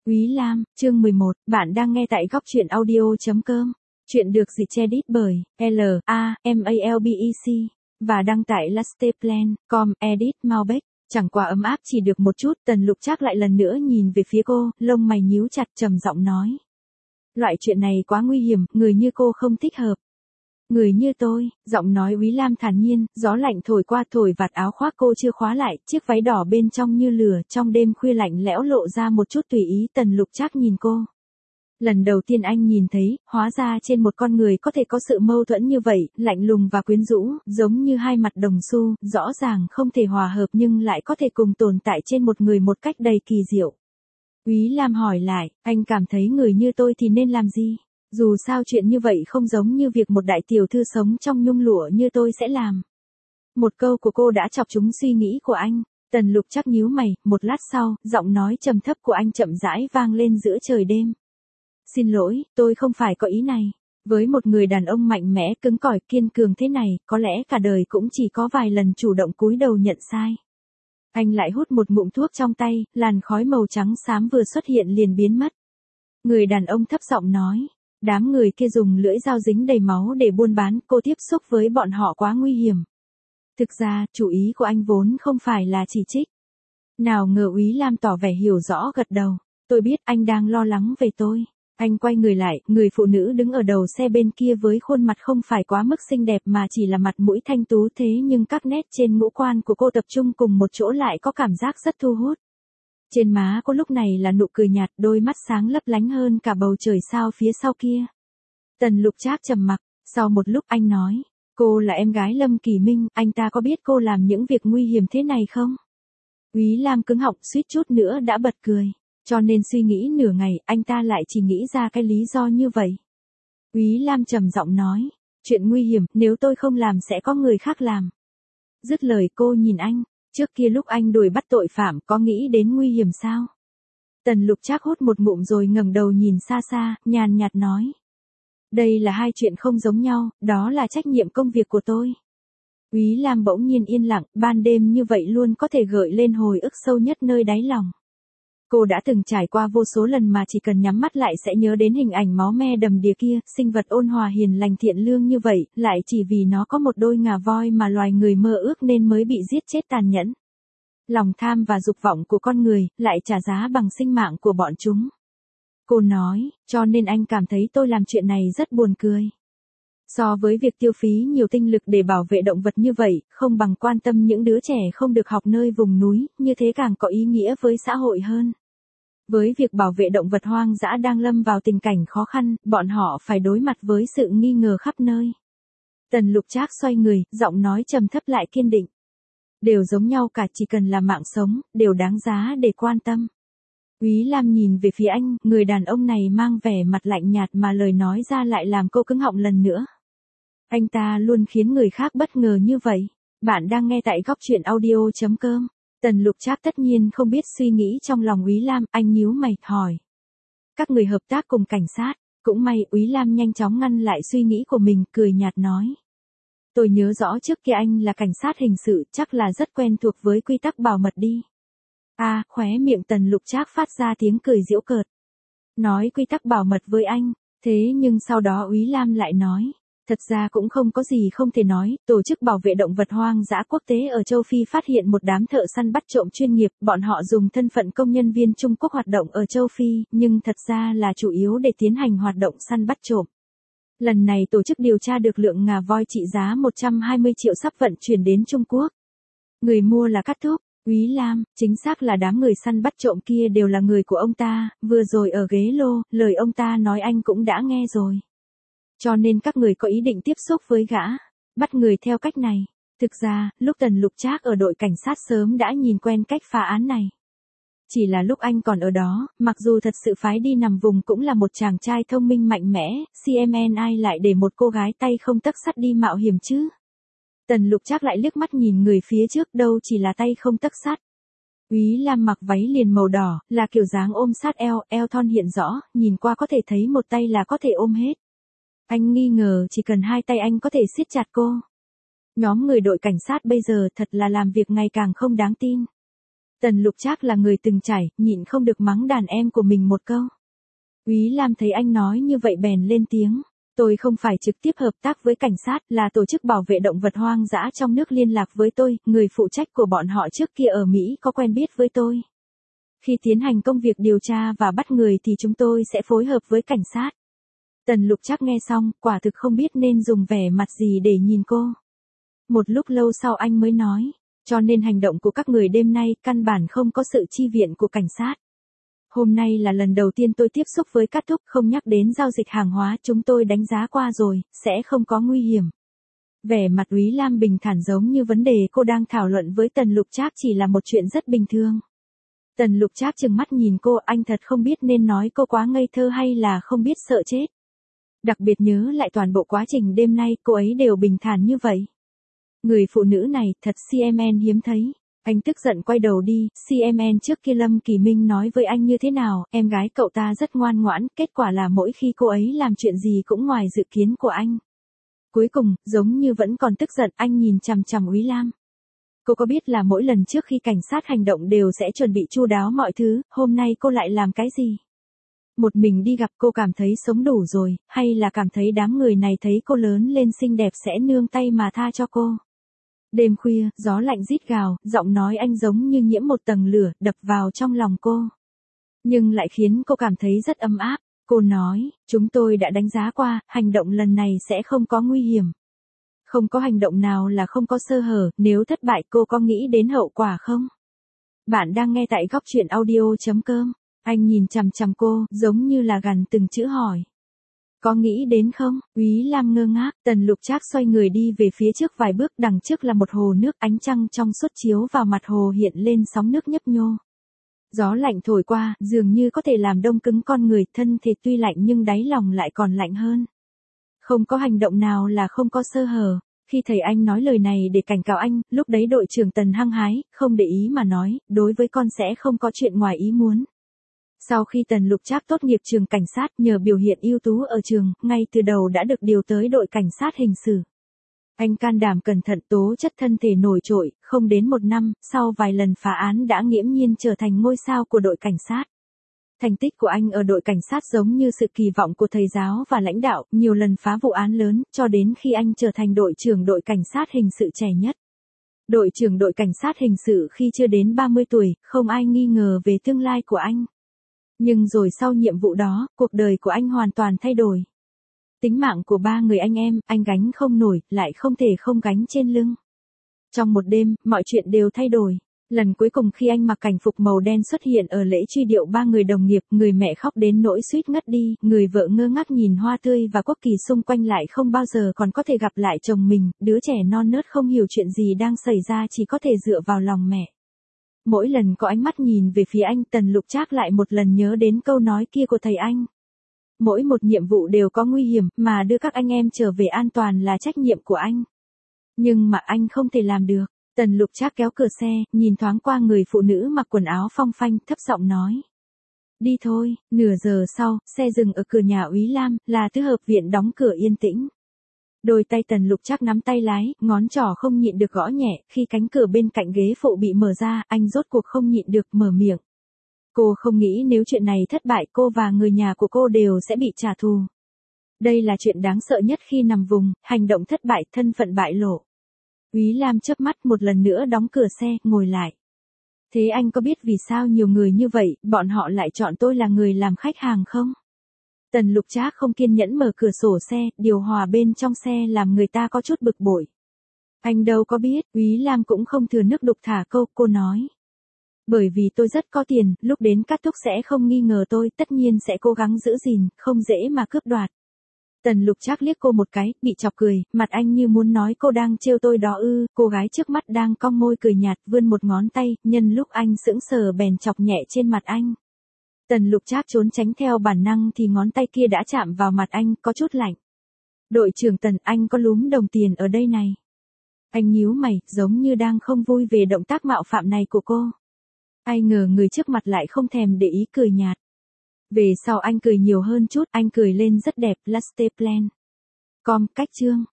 Úy Lam, chương 11, bạn đang nghe tại góc truyện audio.com. Chuyện được dịch edit bởi L.A.M.A.L.B.E.C. và đăng tại lasteplan.com. Edit Malbec. Chẳng qua ấm áp chỉ được một chút, Tần Lục Trác lại lần nữa nhìn về phía cô, lông mày nhíu chặt, trầm giọng nói. Loại chuyện này quá nguy hiểm, người như cô không thích hợp. Người như tôi, giọng nói Úy Lam thản nhiên, gió lạnh thổi qua, thổi vạt áo khoác cô chưa khóa lại, chiếc váy đỏ bên trong như lửa, trong đêm khuya lạnh lẽo lộ ra một chút tùy ý. Tần Lục Trác nhìn cô. Lần đầu tiên anh nhìn thấy, hóa ra trên một con người có thể có sự mâu thuẫn như vậy, lạnh lùng và quyến rũ, giống như hai mặt đồng xu, rõ ràng không thể hòa hợp nhưng lại có thể cùng tồn tại trên một người một cách đầy kỳ diệu. Úy Lam hỏi lại, anh cảm thấy người như tôi thì nên làm gì? Dù sao chuyện như vậy không giống như việc một đại tiểu thư sống trong nhung lụa như tôi sẽ làm. Một câu của cô đã chọc trúng suy nghĩ của anh. Tần Lục Trác nhíu mày, một lát sau, giọng nói trầm thấp của anh chậm rãi vang lên giữa trời đêm. Xin lỗi, tôi không phải có ý này. Với một người đàn ông mạnh mẽ, cứng cỏi, kiên cường thế này, có lẽ cả đời cũng chỉ có vài lần chủ động cúi đầu nhận sai. Anh lại hút một ngụm thuốc trong tay, làn khói màu trắng xám vừa xuất hiện liền biến mất. Người đàn ông thấp giọng nói. Đám người kia dùng lưỡi dao dính đầy máu để buôn bán, cô tiếp xúc với bọn họ quá nguy hiểm. Thực ra, chủ ý của anh vốn không phải là chỉ trích. Nào ngờ Úy Lam tỏ vẻ hiểu rõ, gật đầu. Tôi biết anh đang lo lắng về tôi. Anh quay người lại, người phụ nữ đứng ở đầu xe bên kia với khuôn mặt không phải quá mức xinh đẹp mà chỉ là mặt mũi thanh tú, thế nhưng các nét trên ngũ quan của cô tập trung cùng một chỗ lại có cảm giác rất thu hút. Trên má cô lúc này là nụ cười nhạt, đôi mắt sáng lấp lánh hơn cả bầu trời sao phía sau kia. Tần Lục Trác trầm mặc, sau một lúc anh nói, cô là em gái Lâm Kỳ Minh, anh ta có biết cô làm những việc nguy hiểm thế này không? Úy Lam cứng họng, suýt chút nữa đã bật cười, cho nên suy nghĩ nửa ngày, anh ta lại chỉ nghĩ ra cái lý do như vậy. Úy Lam trầm giọng nói, chuyện nguy hiểm, nếu tôi không làm sẽ có người khác làm. Dứt lời cô nhìn anh. Trước kia lúc anh đuổi bắt tội phạm có nghĩ đến nguy hiểm sao? Tần Lục Trác hút một ngụm rồi ngẩng đầu nhìn xa xa, nhàn nhạt nói. Đây là hai chuyện không giống nhau, đó là trách nhiệm công việc của tôi. Úy Lam bỗng nhiên yên lặng, ban đêm như vậy luôn có thể gợi lên hồi ức sâu nhất nơi đáy lòng. Cô đã từng trải qua vô số lần mà chỉ cần nhắm mắt lại sẽ nhớ đến hình ảnh máu me đầm đìa kia, sinh vật ôn hòa hiền lành thiện lương như vậy, lại chỉ vì nó có một đôi ngà voi mà loài người mơ ước nên mới bị giết chết tàn nhẫn. Lòng tham và dục vọng của con người, lại trả giá bằng sinh mạng của bọn chúng. Cô nói, cho nên anh cảm thấy tôi làm chuyện này rất buồn cười. So với việc tiêu phí nhiều tinh lực để bảo vệ động vật như vậy, không bằng quan tâm những đứa trẻ không được học nơi vùng núi, như thế càng có ý nghĩa với xã hội hơn. Với việc bảo vệ động vật hoang dã đang lâm vào tình cảnh khó khăn, bọn họ phải đối mặt với sự nghi ngờ khắp nơi. Tần Lục Trác xoay người, giọng nói trầm thấp lại kiên định. Đều giống nhau cả, chỉ cần là mạng sống, đều đáng giá để quan tâm. Úy Lam nhìn về phía anh, người đàn ông này mang vẻ mặt lạnh nhạt mà lời nói ra lại làm cô cứng họng lần nữa. Anh ta luôn khiến người khác bất ngờ như vậy. Bạn đang nghe tại góc truyện audio.com. Tần Lục Trác tất nhiên không biết suy nghĩ trong lòng Úy Lam, anh nhíu mày, hỏi. Các người hợp tác cùng cảnh sát, cũng may Úy Lam nhanh chóng ngăn lại suy nghĩ của mình, cười nhạt nói. Tôi nhớ rõ trước kia anh là cảnh sát hình sự, chắc là rất quen thuộc với quy tắc bảo mật đi. Khóe miệng Tần Lục Trác phát ra tiếng cười giễu cợt. Nói quy tắc bảo mật với anh, thế nhưng sau đó Úy Lam lại nói. Thật ra cũng không có gì không thể nói, tổ chức bảo vệ động vật hoang dã quốc tế ở châu Phi phát hiện một đám thợ săn bắt trộm chuyên nghiệp, bọn họ dùng thân phận công nhân viên Trung Quốc hoạt động ở châu Phi, nhưng thật ra là chủ yếu để tiến hành hoạt động săn bắt trộm. Lần này tổ chức điều tra được lượng ngà voi trị giá 120 triệu sắp vận chuyển đến Trung Quốc. Người mua là Cát Thúc, Úy Lam, chính xác là đám người săn bắt trộm kia đều là người của ông ta, vừa rồi ở ghế lô, lời ông ta nói anh cũng đã nghe rồi. Cho nên các người có ý định tiếp xúc với gã, bắt người theo cách này. Thực ra, lúc Tần Lục Trác ở đội cảnh sát sớm đã nhìn quen cách phá án này. Chỉ là lúc anh còn ở đó, mặc dù thật sự phái đi nằm vùng cũng là một chàng trai thông minh mạnh mẽ, CMNI lại để một cô gái tay không tấc sắt đi mạo hiểm chứ. Tần Lục Trác lại liếc mắt nhìn người phía trước, đâu chỉ là tay không tấc sắt. Úy Lam mặc váy liền màu đỏ, là kiểu dáng ôm sát eo, eo thon hiện rõ, nhìn qua có thể thấy một tay là có thể ôm hết. Anh nghi ngờ chỉ cần hai tay anh có thể siết chặt cô. Nhóm người đội cảnh sát bây giờ thật là làm việc ngày càng không đáng tin. Tần Lục Trác là người từng trải, nhịn không được mắng đàn em của mình một câu. Úy Lam thấy anh nói như vậy bèn lên tiếng. Tôi không phải trực tiếp hợp tác với cảnh sát, là tổ chức bảo vệ động vật hoang dã trong nước liên lạc với tôi, người phụ trách của bọn họ trước kia ở Mỹ có quen biết với tôi. Khi tiến hành công việc điều tra và bắt người thì chúng tôi sẽ phối hợp với cảnh sát. Tần Lục Trác nghe xong, quả thực không biết nên dùng vẻ mặt gì để nhìn cô. Một lúc lâu sau anh mới nói, cho nên hành động của các người đêm nay căn bản không có sự chi viện của cảnh sát. Hôm nay là lần đầu tiên tôi tiếp xúc với Cát Thúc, không nhắc đến giao dịch hàng hóa, chúng tôi đánh giá qua rồi, sẽ không có nguy hiểm. Vẻ mặt Úy Lam bình thản giống như vấn đề cô đang thảo luận với Tần Lục Trác chỉ là một chuyện rất bình thường. Tần Lục Trác trừng mắt nhìn cô, anh thật không biết nên nói cô quá ngây thơ hay là không biết sợ chết. Đặc biệt nhớ lại toàn bộ quá trình đêm nay, cô ấy đều bình thản như vậy. Người phụ nữ này thật CMN hiếm thấy. Anh tức giận quay đầu đi, CMN trước kia Lâm Kỳ Minh nói với anh như thế nào, em gái cậu ta rất ngoan ngoãn, kết quả là mỗi khi cô ấy làm chuyện gì cũng ngoài dự kiến của anh. Cuối cùng, giống như vẫn còn tức giận, anh nhìn chằm chằm Úy Lam. Cô có biết là mỗi lần trước khi cảnh sát hành động đều sẽ chuẩn bị chu đáo mọi thứ, hôm nay cô lại làm cái gì? Một mình đi gặp cô cảm thấy sống đủ rồi, hay là cảm thấy đám người này thấy cô lớn lên xinh đẹp sẽ nương tay mà tha cho cô? Đêm khuya, gió lạnh rít gào, giọng nói anh giống như nhiễm một tầng lửa, đập vào trong lòng cô. Nhưng lại khiến cô cảm thấy rất ấm áp. Cô nói, chúng tôi đã đánh giá qua, hành động lần này sẽ không có nguy hiểm. Không có hành động nào là không có sơ hở, nếu thất bại cô có nghĩ đến hậu quả không? Bạn đang nghe tại góc truyện audio.com. Anh nhìn chằm chằm cô, giống như là gằn từng chữ hỏi. Có nghĩ đến không? Úy Lam ngơ ngác, Tần Lục Trác xoay người đi về phía trước vài bước, đằng trước là một hồ nước, ánh trăng trong suốt chiếu vào mặt hồ hiện lên sóng nước nhấp nhô. Gió lạnh thổi qua, dường như có thể làm đông cứng con người, thân thể tuy lạnh nhưng đáy lòng lại còn lạnh hơn. Không có hành động nào là không có sơ hở. Khi thầy anh nói lời này để cảnh cáo anh, lúc đấy đội trưởng Tần hăng hái, không để ý mà nói, đối với con sẽ không có chuyện ngoài ý muốn. Sau khi Tần Lục Trác tốt nghiệp trường cảnh sát, nhờ biểu hiện ưu tú ở trường, ngay từ đầu đã được điều tới đội cảnh sát hình sự. Anh can đảm cẩn thận, tố chất thân thể nổi trội, không đến một năm, sau vài lần phá án đã nghiễm nhiên trở thành ngôi sao của đội cảnh sát. Thành tích của anh ở đội cảnh sát giống như sự kỳ vọng của thầy giáo và lãnh đạo, nhiều lần phá vụ án lớn, cho đến khi anh trở thành đội trưởng đội cảnh sát hình sự trẻ nhất. Đội trưởng đội cảnh sát hình sự khi chưa đến 30 tuổi, không ai nghi ngờ về tương lai của anh. Nhưng rồi sau nhiệm vụ đó, cuộc đời của anh hoàn toàn thay đổi. Tính mạng của 3 người anh em, anh gánh không nổi, lại không thể không gánh trên lưng. Trong một đêm, mọi chuyện đều thay đổi. Lần cuối cùng khi anh mặc cảnh phục màu đen xuất hiện ở lễ truy điệu 3 người đồng nghiệp, người mẹ khóc đến nỗi suýt ngất đi, người vợ ngơ ngác nhìn hoa tươi và quốc kỳ xung quanh lại không bao giờ còn có thể gặp lại chồng mình, đứa trẻ non nớt không hiểu chuyện gì đang xảy ra chỉ có thể dựa vào lòng mẹ. Mỗi lần có ánh mắt nhìn về phía anh, Tần Lục Trác lại một lần nhớ đến câu nói kia của thầy anh. Mỗi một nhiệm vụ đều có nguy hiểm, mà đưa các anh em trở về an toàn là trách nhiệm của anh. Nhưng mà anh không thể làm được. Tần Lục Trác kéo cửa xe, nhìn thoáng qua người phụ nữ mặc quần áo phong phanh, thấp giọng nói. Đi thôi. Nửa giờ sau, xe dừng ở cửa nhà Úy Lam, là Tứ Hợp Viện đóng cửa yên tĩnh. Đôi tay Tần Lục Trác nắm tay lái, ngón trỏ không nhịn được gõ nhẹ, khi cánh cửa bên cạnh ghế phụ bị mở ra, anh rốt cuộc không nhịn được mở miệng. Cô không nghĩ nếu chuyện này thất bại cô và người nhà của cô đều sẽ bị trả thù. Đây là chuyện đáng sợ nhất khi nằm vùng, hành động thất bại, thân phận bại lộ. Úy Lam chớp mắt một lần nữa đóng cửa xe, ngồi lại. Thế anh có biết vì sao nhiều người như vậy, bọn họ lại chọn tôi là người làm khách hàng không? Tần Lục Trác không kiên nhẫn mở cửa sổ xe, điều hòa bên trong xe làm người ta có chút bực bội. Anh đâu có biết, Úy Lam cũng không thừa nước đục thả câu, cô nói. Bởi vì tôi rất có tiền, lúc đến Cát Thúc sẽ không nghi ngờ tôi, tất nhiên sẽ cố gắng giữ gìn, không dễ mà cướp đoạt. Tần Lục Trác liếc cô một cái, bị chọc cười, mặt anh như muốn nói cô đang trêu tôi đó ư, cô gái trước mắt đang cong môi cười nhạt, vươn một ngón tay, nhân lúc anh sững sờ bèn chọc nhẹ trên mặt anh. Tần Lục Trác trốn tránh theo bản năng thì ngón tay kia đã chạm vào mặt anh, có chút lạnh. Đội trưởng Tần, anh có lúm đồng tiền ở đây này. Anh nhíu mày, giống như đang không vui về động tác mạo phạm này của cô. Ai ngờ người trước mặt lại không thèm để ý, cười nhạt. Về sau anh cười nhiều hơn chút, anh cười lên rất đẹp, Lasteplan. Cách chương.